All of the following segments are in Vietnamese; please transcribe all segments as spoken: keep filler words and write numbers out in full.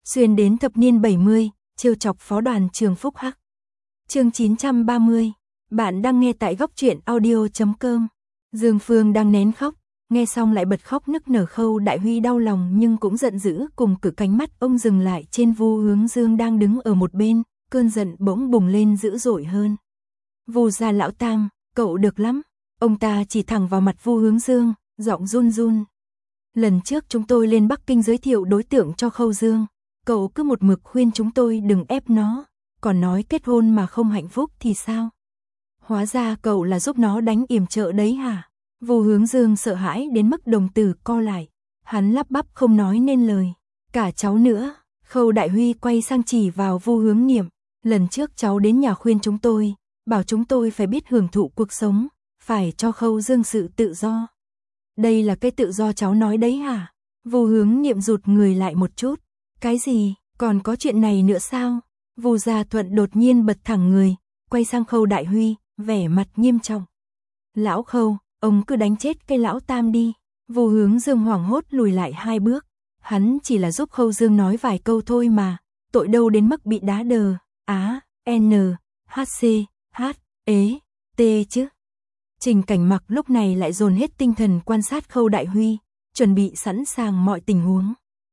xuyên đến thập niên bảy mươi, trêu chọc phó đoàn trường Phúc Hắc. Chương chín trăm ba mươi, bạn đang nghe tại góc truyện audio chấm com. Dương Phương đang nén khóc, nghe xong lại bật khóc nức nở. Khâu Đại Huy đau lòng nhưng cũng giận dữ, cùng cử cánh mắt ông dừng lại trên Vu Hướng Dương đang đứng ở một bên, cơn giận bỗng bùng lên dữ dội hơn. Vu gia lão tam, cậu được lắm. Ông ta chỉ thẳng vào mặt Vu Hướng Dương, giọng run run. Lần trước chúng tôi lên Bắc Kinh giới thiệu đối tượng cho Khâu Dương, cậu cứ một mực khuyên chúng tôi đừng ép nó, còn nói kết hôn mà không hạnh phúc thì sao? Hóa ra cậu là giúp nó đánh yểm trợ đấy hả? Vu Hướng Dương sợ hãi đến mức đồng tử co lại, hắn lắp bắp không nói nên lời. Cả cháu nữa. Khâu Đại Huy quay sang chỉ vào Vu Hướng Niệm, lần trước cháu đến nhà khuyên chúng tôi, bảo chúng tôi phải biết hưởng thụ cuộc sống, phải cho Khâu Dương sự tự do. Đây là cái tự do cháu nói đấy hả? Vu Hướng Niệm rụt người lại một chút. Cái gì? Còn có chuyện này nữa sao? Vu Gia Thuận đột nhiên bật thẳng người, quay sang Khâu Đại Huy, vẻ mặt nghiêm trọng. Lão Khâu, ông cứ đánh chết cái lão tam đi. Vu Hướng Dương hoảng hốt lùi lại hai bước. Hắn chỉ là giúp Khâu Dương nói vài câu thôi mà, tội đâu đến mức bị đá đờ, á, n, h, c, h, ế, t chứ. Trình Cảnh Mặc lúc này lại dồn hết tinh thần quan sát Khâu Đại Huy, chuẩn bị sẵn sàng mọi tình huống.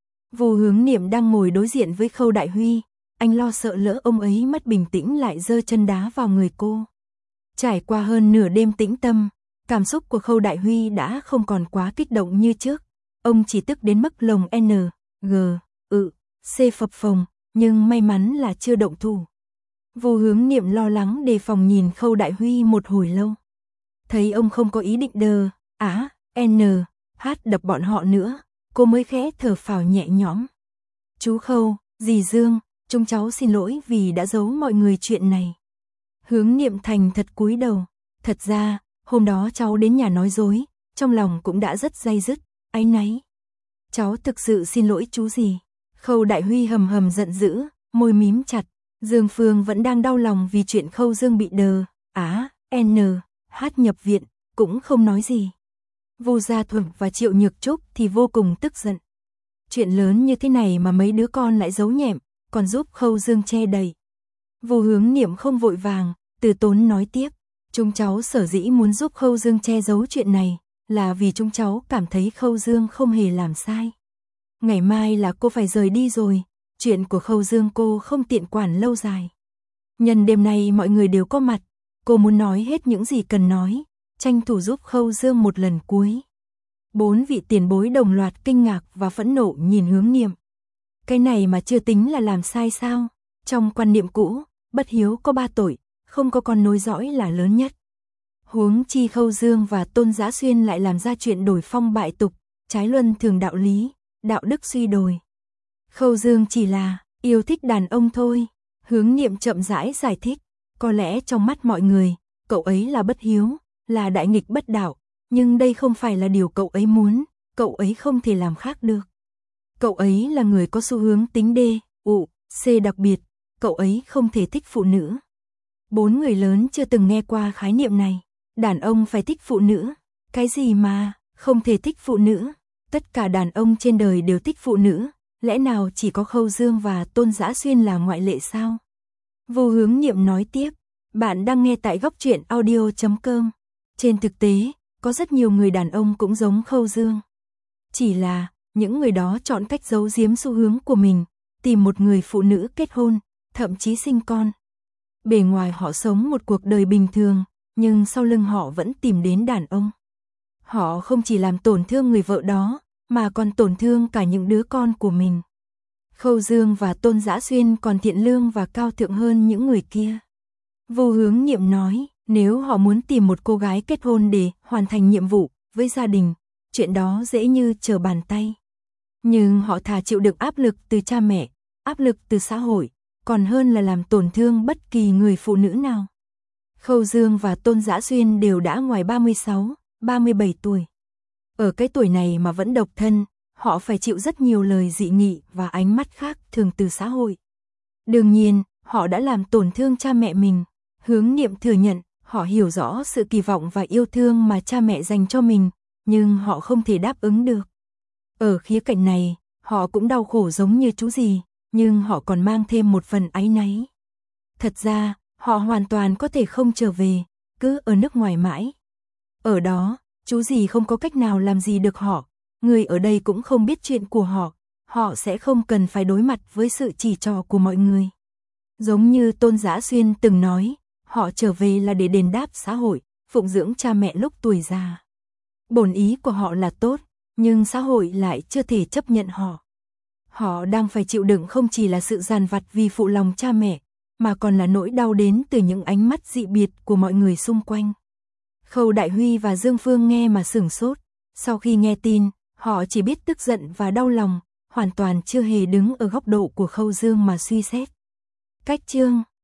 Vu Hướng Niệm đang ngồi đối diện với Khâu Đại Huy, anh lo sợ lỡ ông ấy mất bình tĩnh lại giơ chân đá vào người cô. Trải qua hơn nửa đêm tĩnh tâm, cảm xúc của Khâu Đại Huy đã không còn quá kích động như trước. Ông chỉ tức đến mức lồng N, G, ự, C phập phồng, nhưng may mắn là chưa động thủ. Vu Hướng Niệm lo lắng đề phòng nhìn Khâu Đại Huy một hồi lâu. Thấy ông không có ý định đờ, á, N, H đập bọn họ nữa, cô mới khẽ thở phào nhẹ nhõm. Chú Khâu, dì Dương, chúng cháu xin lỗi vì đã giấu mọi người chuyện này. Hướng Niệm thành thật cúi đầu. Thật ra, hôm đó cháu đến nhà nói dối, trong lòng cũng đã rất day dứt, áy náy. Cháu thực sự xin lỗi chú dì. Khâu Đại Huy hầm hầm giận dữ, môi mím chặt. Dương Phương vẫn đang đau lòng vì chuyện Khâu Dương bị đờ, á, N, H nhập viện, cũng không nói gì. Vu Gia Thuận và Triệu Nhược Trúc thì vô cùng tức giận. Chuyện lớn như thế này mà mấy đứa con lại giấu nhẹm, còn giúp Khâu Dương che đậy. Vu Hướng Niệm không vội vàng, từ tốn nói tiếp. Chúng cháu sở dĩ muốn giúp Khâu Dương che giấu chuyện này, là vì chúng cháu cảm thấy Khâu Dương không hề làm sai. Ngày mai là cô phải rời đi rồi, chuyện của Khâu Dương cô không tiện quản lâu dài. Nhân đêm nay mọi người đều có mặt, cô muốn nói hết những gì cần nói, tranh thủ giúp Khâu Dương một lần cuối. Bốn vị tiền bối đồng loạt kinh ngạc và phẫn nộ nhìn Hướng Niệm. Cái này mà chưa tính là làm sai sao? Trong quan niệm cũ, bất hiếu có ba tội, không có con nối dõi là lớn nhất. Huống chi Khâu Dương và Tôn Giá Xuyên lại làm ra chuyện đổi phong bại tục, trái luân thường đạo lý, đạo đức suy đồi. Khâu Dương chỉ là yêu thích đàn ông thôi. Hướng Niệm chậm rãi giải thích. Có lẽ trong mắt mọi người, cậu ấy là bất hiếu, là đại nghịch bất đạo, nhưng đây không phải là điều cậu ấy muốn, cậu ấy không thể làm khác được. Cậu ấy là người có xu hướng tính D, U, C đặc biệt, cậu ấy không thể thích phụ nữ. Bốn người lớn chưa từng nghe qua khái niệm này, đàn ông phải thích phụ nữ, cái gì mà, không thể thích phụ nữ, tất cả đàn ông trên đời đều thích phụ nữ, lẽ nào chỉ có Khâu Dương và Tôn Giá Xuyên là ngoại lệ sao? Vu Hướng Niệm nói tiếp, bạn đang nghe tại góc truyện audio chấm com. Trên thực tế, có rất nhiều người đàn ông cũng giống Khâu Dương. Chỉ là, những người đó chọn cách giấu giếm xu hướng của mình, tìm một người phụ nữ kết hôn, thậm chí sinh con. Bề ngoài họ sống một cuộc đời bình thường, nhưng sau lưng họ vẫn tìm đến đàn ông. Họ không chỉ làm tổn thương người vợ đó, mà còn tổn thương cả những đứa con của mình. Khâu Dương và Tôn Giá Xuyên còn thiện lương và cao thượng hơn những người kia. Vu Hướng Niệm nói, nếu họ muốn tìm một cô gái kết hôn để hoàn thành nhiệm vụ với gia đình, chuyện đó dễ như trở bàn tay. Nhưng họ thà chịu đựng áp lực từ cha mẹ, áp lực từ xã hội, còn hơn là làm tổn thương bất kỳ người phụ nữ nào. Khâu Dương và Tôn Giá Xuyên đều đã ngoài ba mươi sáu, ba mươi bảy tuổi. Ở cái tuổi này mà vẫn độc thân, họ phải chịu rất nhiều lời dị nghị và ánh mắt khác thường từ xã hội. Đương nhiên, họ đã làm tổn thương cha mẹ mình. Hướng Niệm thừa nhận, họ hiểu rõ sự kỳ vọng và yêu thương mà cha mẹ dành cho mình, nhưng họ không thể đáp ứng được. Ở khía cạnh này, họ cũng đau khổ giống như chú dì, nhưng họ còn mang thêm một phần áy náy. Thật ra, họ hoàn toàn có thể không trở về, cứ ở nước ngoài mãi. Ở đó, chú gì không có cách nào làm gì được họ, người ở đây cũng không biết chuyện của họ, họ sẽ không cần phải đối mặt với sự chỉ trỏ của mọi người. Giống như Tôn Dã Xuyên từng nói, họ trở về là để đền đáp xã hội, phụng dưỡng cha mẹ lúc tuổi già. Bổn ý của họ là tốt, nhưng xã hội lại chưa thể chấp nhận họ. Họ đang phải chịu đựng không chỉ là sự dằn vặt vì phụ lòng cha mẹ, mà còn là nỗi đau đến từ những ánh mắt dị biệt của mọi người xung quanh. Khâu Đại Huy và Dương Phương nghe mà sửng sốt, sau khi nghe tin, họ chỉ biết tức giận và đau lòng, hoàn toàn chưa hề đứng ở góc độ của Khâu Dương mà suy xét. Cách chương